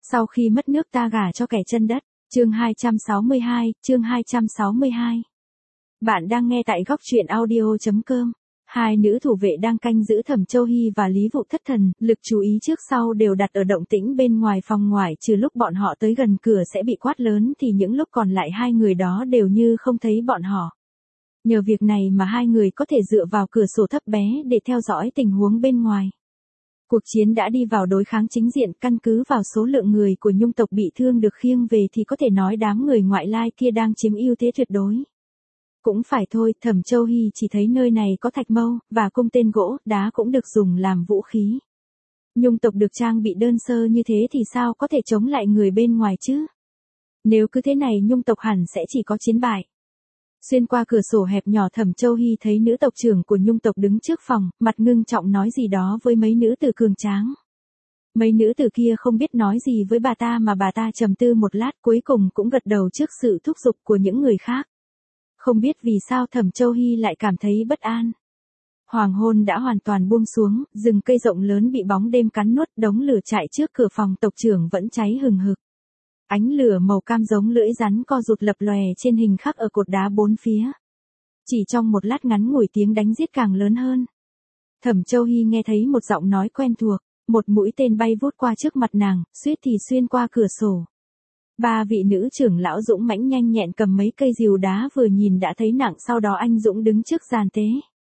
Sau khi mất nước ta gả cho kẻ chân đất. Chương 262. Bạn đang nghe tại góc truyện audio.com. Hai nữ thủ vệ đang canh giữ Thẩm Châu Hy và Lý Vụ thất thần, lực chú ý trước sau đều đặt ở động tĩnh bên ngoài phòng ngoài, trừ lúc bọn họ tới gần cửa sẽ bị quát lớn thì những lúc còn lại hai người đó đều như không thấy bọn họ. Nhờ việc này mà hai người có thể dựa vào cửa sổ thấp bé để theo dõi tình huống bên ngoài. Cuộc chiến đã đi vào đối kháng chính diện, căn cứ vào số lượng người của Nhung tộc bị thương được khiêng về thì có thể nói đám người ngoại lai kia đang chiếm ưu thế tuyệt đối. Cũng phải thôi, Thẩm Châu Hy chỉ thấy nơi này có thạch mâu, và cung tên gỗ, đá cũng được dùng làm vũ khí. Nhung tộc được trang bị đơn sơ như thế thì sao có thể chống lại người bên ngoài chứ? Nếu cứ thế này Nhung tộc hẳn sẽ chỉ có chiến bại. Xuyên qua cửa sổ hẹp nhỏ Thẩm Châu Hy thấy nữ tộc trưởng của Nhung tộc đứng trước phòng, mặt ngưng trọng nói gì đó với mấy nữ tử cường tráng. Mấy nữ tử kia không biết nói gì với bà ta mà bà ta trầm tư một lát cuối cùng cũng gật đầu trước sự thúc giục của những người khác. Không biết vì sao Thẩm Châu Hy lại cảm thấy bất an. Hoàng hôn đã hoàn toàn buông xuống, rừng cây rộng lớn bị bóng đêm cắn nuốt, đống lửa chạy trước cửa phòng tộc trưởng vẫn cháy hừng hực. Ánh lửa màu cam giống lưỡi rắn co rụt lập lòe trên hình khắc ở cột đá bốn phía. Chỉ trong một lát ngắn ngủi tiếng đánh giết càng lớn hơn. Thẩm Châu Hy nghe thấy một giọng nói quen thuộc, một mũi tên bay vút qua trước mặt nàng, suýt thì xuyên qua cửa sổ. Ba vị nữ trưởng lão dũng mãnh nhanh nhẹn cầm mấy cây rìu đá vừa nhìn đã thấy nặng, sau đó anh dũng đứng trước giàn tế.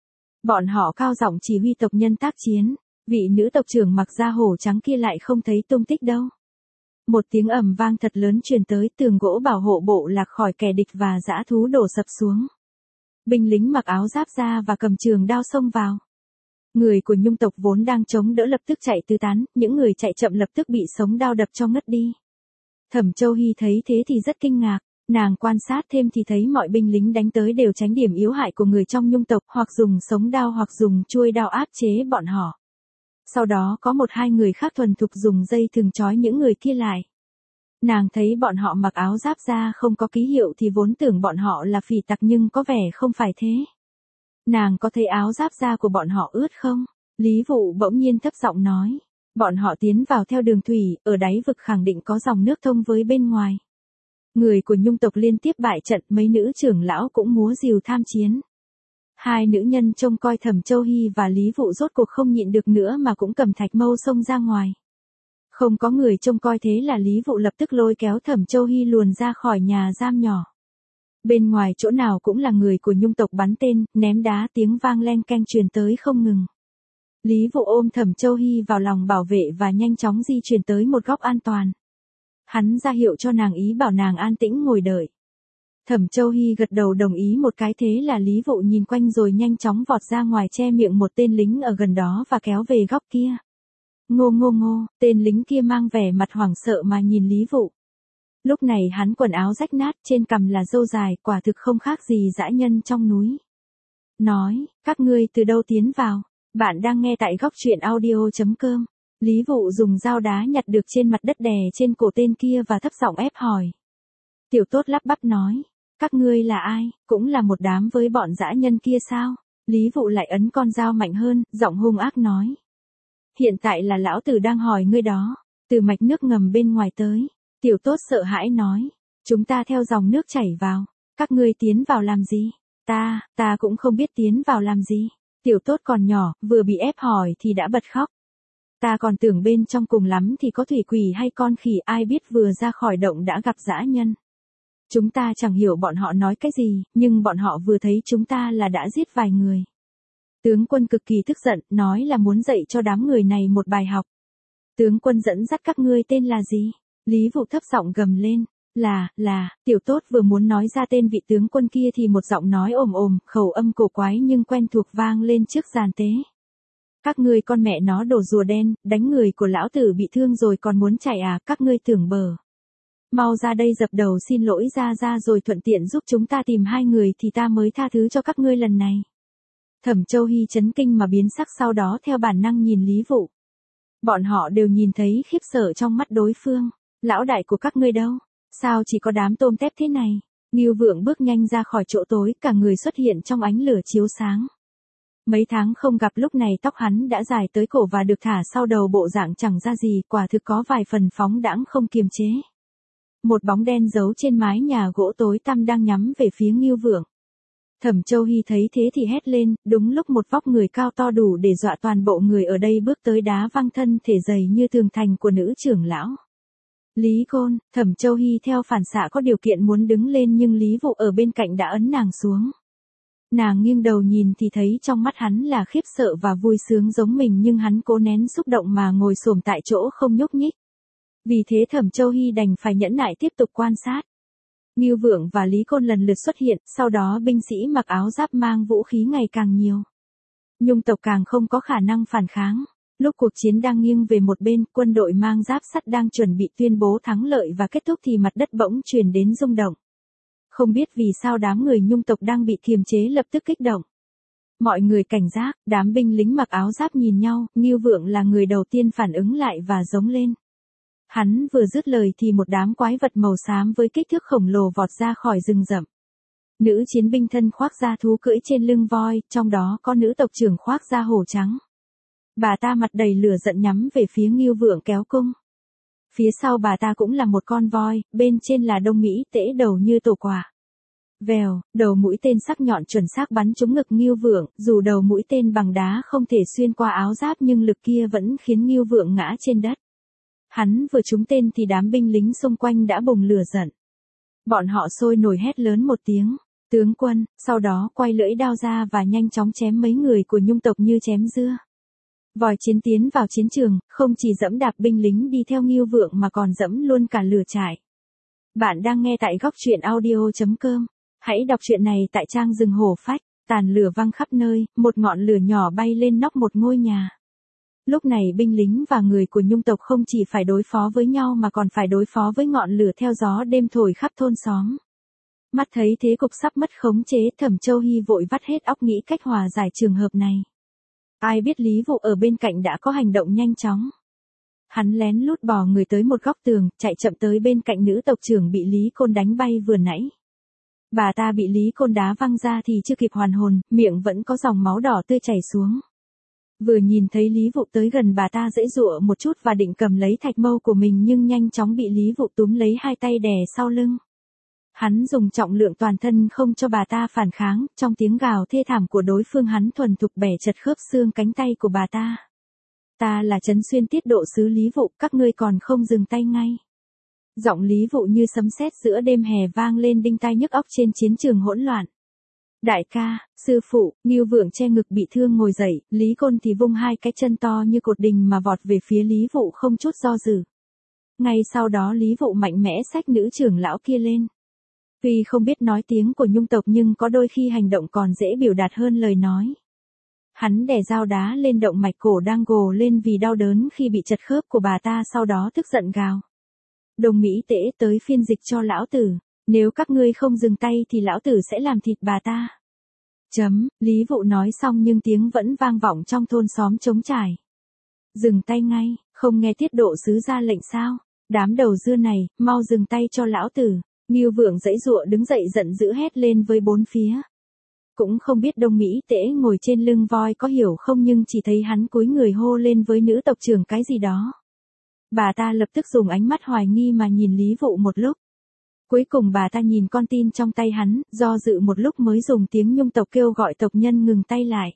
Bọn họ cao giọng chỉ huy tộc nhân tác chiến, vị nữ tộc trưởng mặc da hổ trắng kia lại không thấy tung tích đâu. Một tiếng ầm vang thật lớn truyền tới, tường gỗ bảo hộ bộ lạc khỏi kẻ địch và dã thú đổ sập xuống. Binh lính mặc áo giáp da và cầm trường đao xông vào. Người của Nhung tộc vốn đang chống đỡ lập tức chạy tứ tán, những người chạy chậm lập tức bị sống đao đập cho ngất đi. Thẩm Châu Hy thấy thế thì rất kinh ngạc, nàng quan sát thêm thì thấy mọi binh lính đánh tới đều tránh điểm yếu hại của người trong Nhung tộc, hoặc dùng sống đao hoặc dùng chuôi đao áp chế bọn họ. Sau đó có một hai người khác thuần thục dùng dây thừng trói những người kia lại. Nàng thấy bọn họ mặc áo giáp da không có ký hiệu thì vốn tưởng bọn họ là phỉ tặc nhưng có vẻ không phải thế. Nàng có thấy áo giáp da của bọn họ ướt không? Lý Vụ bỗng nhiên thấp giọng nói. Bọn họ tiến vào theo đường thủy, ở đáy vực khẳng định có dòng nước thông với bên ngoài. Người của Nhung tộc liên tiếp bại trận, mấy nữ trưởng lão cũng múa rìu tham chiến. Hai nữ nhân trông coi Thẩm Châu Hy và Lý Vụ rốt cuộc không nhịn được nữa mà cũng cầm thạch mâu xông ra ngoài. Không có người trông coi thế là Lý Vụ lập tức lôi kéo Thẩm Châu Hy luồn ra khỏi nhà giam nhỏ. Bên ngoài chỗ nào cũng là người của Nhung tộc bắn tên, ném đá, tiếng vang len keng truyền tới không ngừng. Lý Vụ ôm Thẩm Châu Hy vào lòng bảo vệ và nhanh chóng di chuyển tới một góc an toàn. Hắn ra hiệu cho nàng, ý bảo nàng an tĩnh ngồi đợi. Thẩm Châu Hy gật đầu đồng ý một cái, thế là Lý Vụ nhìn quanh rồi nhanh chóng vọt ra ngoài che miệng một tên lính ở gần đó và kéo về góc kia. Ngô, tên lính kia mang vẻ mặt hoảng sợ mà nhìn Lý Vụ. Lúc này hắn quần áo rách nát, trên cằm là râu dài, quả thực không khác gì dã nhân trong núi. Nói, các ngươi từ đâu tiến vào? Bạn đang nghe tại góc truyện audio.com. Lý Vụ dùng dao đá nhặt được trên mặt đất đè trên cổ tên kia và thấp giọng ép hỏi. Tiểu Tốt lắp bắp nói, các ngươi là ai, cũng là một đám với bọn dã nhân kia sao? Lý Vụ lại ấn con dao mạnh hơn, giọng hung ác nói. Hiện tại là lão tử đang hỏi ngươi đó, từ mạch nước ngầm bên ngoài tới. Tiểu Tốt sợ hãi nói, chúng ta theo dòng nước chảy vào, các ngươi tiến vào làm gì? Ta cũng không biết tiến vào làm gì. Tiểu Tốt còn nhỏ, vừa bị ép hỏi thì đã bật khóc. Ta còn tưởng bên trong cùng lắm thì có thủy quỷ hay con khỉ, ai biết vừa ra khỏi động đã gặp dã nhân. Chúng ta chẳng hiểu bọn họ nói cái gì, nhưng bọn họ vừa thấy chúng ta là đã giết vài người. Tướng quân cực kỳ tức giận, nói là muốn dạy cho đám người này một bài học. Tướng quân dẫn dắt các ngươi tên là gì? Lý Vụ thấp giọng gầm lên. Là, Tiểu Tốt vừa muốn nói ra tên vị tướng quân kia thì một giọng nói ồm, khẩu âm cổ quái nhưng quen thuộc vang lên trước giàn tế. Các ngươi con mẹ nó đồ rùa đen, đánh người của lão tử bị thương rồi còn muốn chạy à, các ngươi tưởng bờ. Mau ra đây dập đầu xin lỗi ra rồi thuận tiện giúp chúng ta tìm hai người thì ta mới tha thứ cho các ngươi lần này. Thẩm Châu Hy chấn kinh mà biến sắc, sau đó theo bản năng nhìn Lý Vụ. Bọn họ đều nhìn thấy khiếp sợ trong mắt đối phương. Lão đại của các ngươi đâu? Sao chỉ có đám tôm tép thế này? Ngưu Vượng bước nhanh ra khỏi chỗ tối, cả người xuất hiện trong ánh lửa chiếu sáng. Mấy tháng không gặp lúc này tóc hắn đã dài tới cổ và được thả sau đầu bộ dạng chẳng ra gì, quả thực có vài phần phóng đãng không kiềm chế. Một bóng đen giấu trên mái nhà gỗ tối tăm đang nhắm về phía Ngưu Vượng. Thẩm Châu Hy thấy thế thì hét lên, đúng lúc một vóc người cao to đủ để dọa toàn bộ người ở đây bước tới đá văng thân thể dày như tường thành của nữ trưởng lão. Lý Côn, Thẩm Châu Hy theo phản xạ có điều kiện muốn đứng lên nhưng Lý Vụ ở bên cạnh đã ấn nàng xuống. Nàng nghiêng đầu nhìn thì thấy trong mắt hắn là khiếp sợ và vui sướng giống mình nhưng hắn cố nén xúc động mà ngồi xổm tại chỗ không nhúc nhích. Vì thế Thẩm Châu Hy đành phải nhẫn nại tiếp tục quan sát. Ngưu Vượng và Lý Côn lần lượt xuất hiện, sau đó binh sĩ mặc áo giáp mang vũ khí ngày càng nhiều. Nhung tộc càng không có khả năng phản kháng. Lúc cuộc chiến đang nghiêng về một bên, quân đội mang giáp sắt đang chuẩn bị tuyên bố thắng lợi và kết thúc thì mặt đất bỗng truyền đến rung động. Không biết vì sao đám người Nhung tộc đang bị kiềm chế lập tức kích động. Mọi người cảnh giác, đám binh lính mặc áo giáp nhìn nhau, Ngưu Vượng là người đầu tiên phản ứng lại và giống lên. Hắn vừa dứt lời thì một đám quái vật màu xám với kích thước khổng lồ vọt ra khỏi rừng rậm. Nữ chiến binh thân khoác da thú cưỡi trên lưng voi, trong đó có nữ tộc trưởng khoác da hổ trắng. Bà ta mặt đầy lửa giận nhắm về phía Ngưu Vượng kéo cung. Phía sau bà ta cũng là một con voi, bên trên là Đông Mỹ tễ đầu như tổ quả. Vèo, đầu mũi tên sắc nhọn chuẩn xác bắn trúng ngực Ngưu Vượng, dù đầu mũi tên bằng đá không thể xuyên qua áo giáp nhưng lực kia vẫn khiến Ngưu Vượng ngã trên đất. Hắn vừa trúng tên thì đám binh lính xung quanh đã bùng lửa giận. Bọn họ sôi nổi hét lớn một tiếng, tướng quân, sau đó quay lưỡi đao ra và nhanh chóng chém mấy người của Nhung tộc như chém dưa. Vòi chiến tiến vào chiến trường, không chỉ dẫm đạp binh lính đi theo Ngưu Vượng mà còn dẫm luôn cả lửa trại. Bạn đang nghe tại góc truyện audio.com. Hãy đọc truyện này tại trang rừng hổ phách, tàn lửa văng khắp nơi, một ngọn lửa nhỏ bay lên nóc một ngôi nhà. Lúc này binh lính và người của Nhung tộc không chỉ phải đối phó với nhau mà còn phải đối phó với ngọn lửa theo gió đêm thổi khắp thôn xóm. Mắt thấy thế cục sắp mất khống chế, Thẩm Châu Hy vội vắt hết óc nghĩ cách hòa giải trường hợp này. Ai biết Lý Vụ ở bên cạnh đã có hành động nhanh chóng. Hắn lén lút bò người tới một góc tường, chạy chậm tới bên cạnh nữ tộc trưởng bị Lý Côn đánh bay vừa nãy. Bà ta bị Lý Côn đá văng ra thì chưa kịp hoàn hồn, miệng vẫn có dòng máu đỏ tươi chảy xuống. Vừa nhìn thấy Lý Vụ tới gần bà ta giãy giụa một chút và định cầm lấy thạch mâu của mình nhưng nhanh chóng bị Lý Vụ túm lấy hai tay đè sau lưng. Hắn dùng trọng lượng toàn thân không cho bà ta phản kháng, trong tiếng gào thê thảm của đối phương hắn thuần thục bẻ chật khớp xương cánh tay của bà ta. Ta là Trấn Xuyên Tiết Độ sứ Lý Vụ, các ngươi còn không dừng tay ngay. Giọng Lý Vụ như sấm sét giữa đêm hè vang lên đinh tai nhức óc trên chiến trường hỗn loạn. Đại ca, sư phụ, Ngưu Vượng che ngực bị thương ngồi dậy, Lý Côn thì vung hai cái chân to như cột đình mà vọt về phía Lý Vụ không chút do dự. Ngay sau đó Lý Vụ mạnh mẽ xách nữ trưởng lão kia lên. Tuy không biết nói tiếng của Nhung tộc nhưng có đôi khi hành động còn dễ biểu đạt hơn lời nói. Hắn đè dao đá lên động mạch cổ đang gồ lên vì đau đớn khi bị chật khớp của bà ta, sau đó tức giận gào. Đông Mỹ tễ, tới phiên dịch cho lão tử, nếu các ngươi không dừng tay thì lão tử sẽ làm thịt bà ta. Lý Vụ nói xong nhưng tiếng vẫn vang vọng trong thôn xóm trống trải. Dừng tay ngay, không nghe Tiết Độ sứ ra lệnh sao? Đám đầu dưa này, mau dừng tay cho lão tử. Ngưu Vượng giãy giụa đứng dậy giận dữ hét lên với bốn phía. Cũng không biết Đông Mỹ tễ ngồi trên lưng voi có hiểu không nhưng chỉ thấy hắn cúi người hô lên với nữ tộc trưởng cái gì đó. Bà ta lập tức dùng ánh mắt hoài nghi mà nhìn Lý Vụ một lúc. Cuối cùng bà ta nhìn con tin trong tay hắn, do dự một lúc mới dùng tiếng Nhung tộc kêu gọi tộc nhân ngừng tay lại.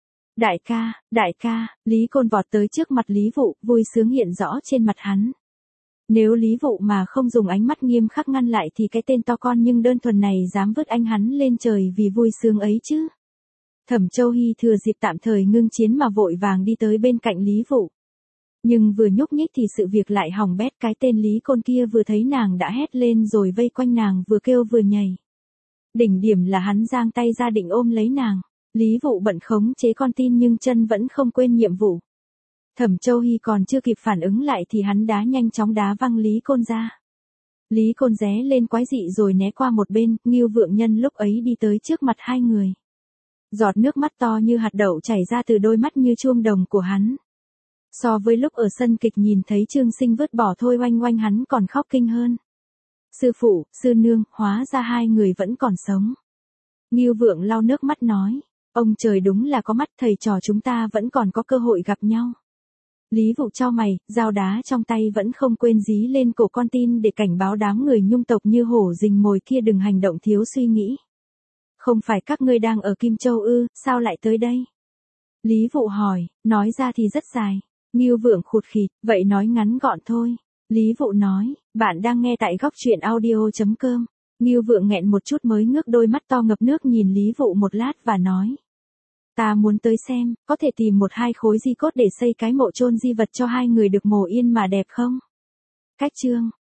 Đại ca, Lý Côn vọt tới trước mặt Lý Vụ, vui sướng hiện rõ trên mặt hắn. Nếu Lý Vụ mà không dùng ánh mắt nghiêm khắc ngăn lại thì cái tên to con nhưng đơn thuần này dám vứt anh hắn lên trời vì vui sướng ấy chứ. Thẩm Châu Hy thừa dịp tạm thời ngưng chiến mà vội vàng đi tới bên cạnh Lý Vụ. Nhưng vừa nhúc nhích thì sự việc lại hỏng bét, cái tên Lý Côn kia vừa thấy nàng đã hét lên rồi vây quanh nàng vừa kêu vừa nhảy. Đỉnh điểm là hắn giang tay ra định ôm lấy nàng. Lý Vụ bận khống chế con tin nhưng chân vẫn không quên nhiệm vụ. Thẩm Châu Hy còn chưa kịp phản ứng lại thì hắn nhanh chóng đá văng Lý Côn ra. Lý Côn ré lên quái dị rồi né qua một bên, Ngưu Vượng nhân lúc ấy đi tới trước mặt hai người. Giọt nước mắt to như hạt đậu chảy ra từ đôi mắt như chuông đồng của hắn. So với lúc ở sân kịch nhìn thấy Trương Sinh vứt bỏ Thôi Oanh Oanh hắn còn khóc kinh hơn. Sư phụ, sư nương, hóa ra hai người vẫn còn sống. Ngưu Vượng lau nước mắt nói. Ông trời đúng là có mắt, thầy trò chúng ta vẫn còn có cơ hội gặp nhau. Lý Vụ chau mày, dao đá trong tay vẫn không quên dí lên cổ con tin để cảnh báo đám người Nhung tộc như hổ rình mồi kia đừng hành động thiếu suy nghĩ. Không phải các ngươi đang ở Kim Châu ư, sao lại tới đây? Lý Vụ hỏi, nói ra thì rất dài. Ngưu Vượng khụt khịt, vậy nói ngắn gọn thôi. Lý Vụ nói, bạn đang nghe tại góc truyện audio.com. Ngưu Vượng nghẹn một chút mới ngước đôi mắt to ngập nước nhìn Lý Vụ một lát và nói. Ta muốn tới xem, có thể tìm một hai khối di cốt để xây cái mộ chôn di vật cho hai người được mồ yên mà đẹp không? Cách chương.